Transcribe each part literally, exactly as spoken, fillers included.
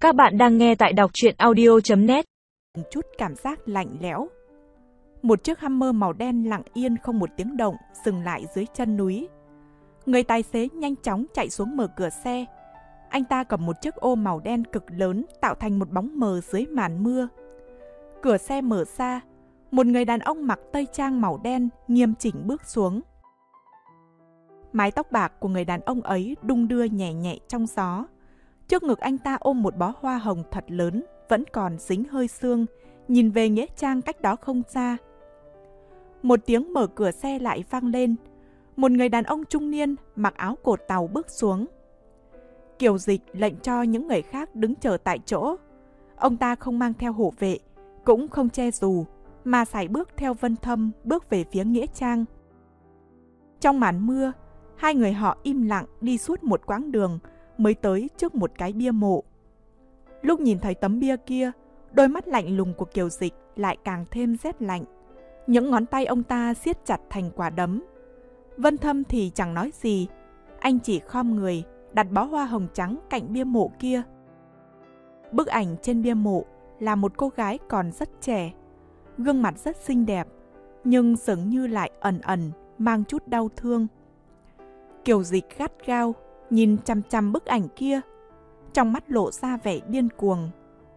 Các bạn đang nghe tại đọc truyện audio chấm net. Chút cảm giác lạnh lẽo. Một chiếc Hummer màu đen lặng yên không một tiếng động dừng lại dưới chân núi. Người tài xế nhanh chóng chạy xuống mở cửa xe. Anh ta cầm một chiếc ô màu đen cực lớn tạo thành một bóng mờ dưới màn mưa. Cửa xe mở ra, một người đàn ông mặc tây trang màu đen nghiêm chỉnh bước xuống. Mái tóc bạc của người đàn ông ấy đung đưa nhẹ nhẹ trong gió. Trước ngực anh ta ôm một bó hoa hồng thật lớn, vẫn còn dính hơi sương, nhìn về nghĩa trang cách đó không xa. Một tiếng mở cửa xe lại vang lên. Một người đàn ông trung niên mặc áo cột tàu bước xuống. Kiều Dịch lệnh cho những người khác đứng chờ tại chỗ. Ông ta không mang theo hộ vệ, cũng không che dù, mà sải bước theo Vân Thâm bước về phía nghĩa trang. Trong màn mưa, hai người họ im lặng đi suốt một quãng đường mới tới trước một cái bia mộ. Lúc nhìn thấy tấm bia kia, đôi mắt lạnh lùng của Kiều Dịch lại càng thêm rét lạnh. Những ngón tay ông ta siết chặt thành quả đấm. Vân Thâm thì chẳng nói gì, anh chỉ khom người đặt bó hoa hồng trắng cạnh bia mộ kia. Bức ảnh trên bia mộ là một cô gái còn rất trẻ, gương mặt rất xinh đẹp, nhưng dường như lại ẩn ẩn mang chút đau thương. Kiều Dịch gắt gao nhìn chằm chằm bức ảnh kia, trong mắt lộ ra vẻ điên cuồng.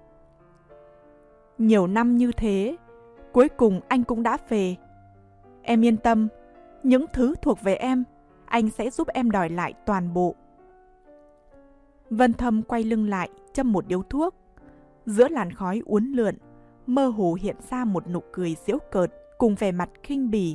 Nhiều năm như thế, cuối cùng anh cũng đã về. Em yên tâm, những thứ thuộc về em, anh sẽ giúp em đòi lại toàn bộ. Vân Thâm quay lưng lại, châm một điếu thuốc. Giữa làn khói uốn lượn, mơ hồ hiện ra một nụ cười giễu cợt cùng vẻ mặt khinh bỉ.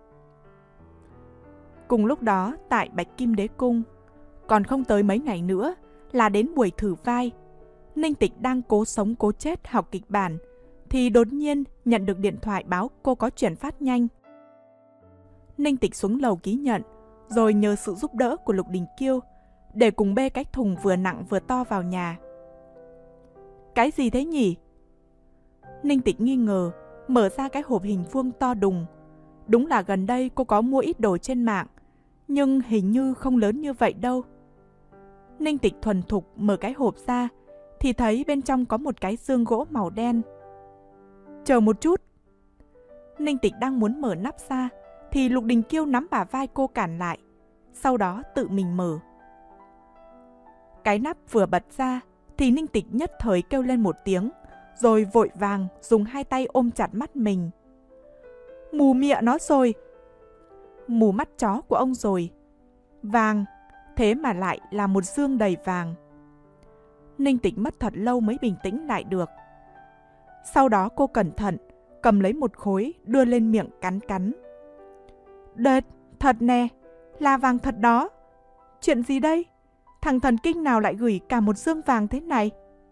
Cùng lúc đó, tại Bạch Kim Đế Cung, còn không tới mấy ngày nữa là đến buổi thử vai. Ninh Tịch đang cố sống cố chết học kịch bản, thì đột nhiên nhận được điện thoại báo cô có chuyển phát nhanh. Ninh Tịch xuống lầu ký nhận, rồi nhờ sự giúp đỡ của Lục Đình Kiêu để cùng bê cái thùng vừa nặng vừa to vào nhà. Cái gì thế nhỉ? Ninh Tịch nghi ngờ, mở ra cái hộp hình vuông to đùng. Đúng là gần đây cô có mua ít đồ trên mạng, nhưng hình như không lớn như vậy đâu. Ninh Tịch thuần thục mở cái hộp ra, thì thấy bên trong có một cái dương gỗ màu đen. Chờ một chút. Ninh Tịch đang muốn mở nắp ra, thì Lục Đình Kiêu nắm bả vai cô cản lại, sau đó tự mình mở. Cái nắp vừa bật ra, thì Ninh Tịch nhất thời kêu lên một tiếng, rồi vội vàng dùng hai tay ôm chặt mắt mình. Mù mịa nó rồi. Mù mắt chó của ông rồi. Vàng, thế mà lại là một dương đầy vàng. Ninh Tịch mất thật lâu mới bình tĩnh lại được. Sau đó cô cẩn thận cầm lấy một khối đưa lên miệng cắn cắn. Đệt, thật nè, là vàng thật đó. Chuyện gì đây? Thằng thần kinh nào lại gửi cả một dương vàng thế này?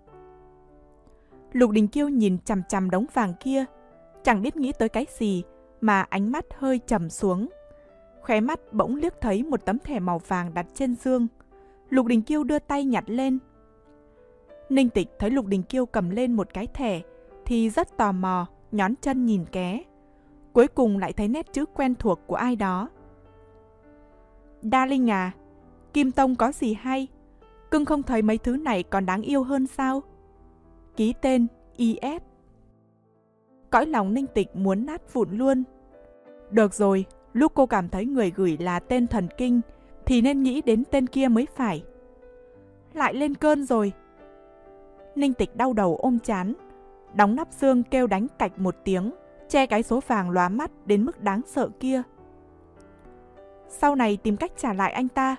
Lục Đình Kiêu nhìn chằm chằm đống vàng kia, chẳng biết nghĩ tới cái gì mà ánh mắt hơi trầm xuống. Khóe mắt bỗng liếc thấy một tấm thẻ màu vàng đặt trên dương. Lục Đình Kiêu đưa tay nhặt lên. Ninh Tịch thấy Lục Đình Kiêu cầm lên một cái thẻ thì rất tò mò, nhón chân nhìn ké. Cuối cùng lại thấy nét chữ quen thuộc của ai đó. Darling à, Kim Tông có gì hay? Cưng không thấy mấy thứ này còn đáng yêu hơn sao? Ký tên i ét. Cõi lòng Ninh Tịch muốn nát vụn luôn. Được rồi, lúc cô cảm thấy người gửi là tên thần kinh thì nên nghĩ đến tên kia mới phải. Lại lên cơn rồi. Ninh Tịch đau đầu ôm chán, đóng nắp dương kêu đánh cạch một tiếng, che cái số vàng lóa mắt đến mức đáng sợ kia. Sau này tìm cách trả lại anh ta.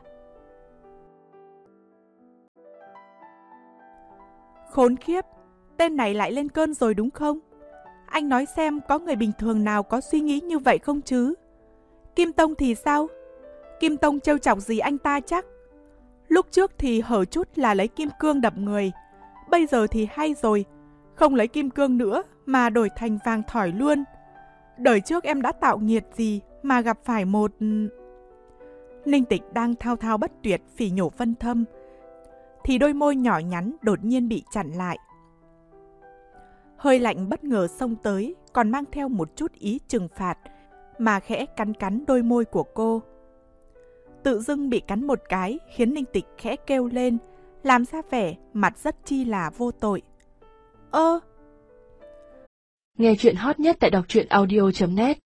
Khốn khiếp, tên này lại lên cơn rồi đúng không? Anh nói xem có người bình thường nào có suy nghĩ như vậy không chứ? Kim Tông thì sao? Kim Tông trêu chọc gì anh ta chắc? Lúc trước thì hở chút là lấy kim cương đập người, bây giờ thì hay rồi, không lấy kim cương nữa mà đổi thành vàng thỏi luôn. Đời trước em đã tạo nghiệt gì mà gặp phải một... Ninh Tịch đang thao thao bất tuyệt phỉ nhổ Vân Thâm, thì đôi môi nhỏ nhắn đột nhiên bị chặn lại. Hơi lạnh bất ngờ xông tới, còn mang theo một chút ý trừng phạt, mà khẽ cắn cắn đôi môi của cô. Tự dưng bị cắn một cái khiến Ninh Tịch khẽ kêu lên, làm ra vẻ mặt rất chi là vô tội. Ơ! Nghe chuyện hot nhất tại đọc truyện audio chấm net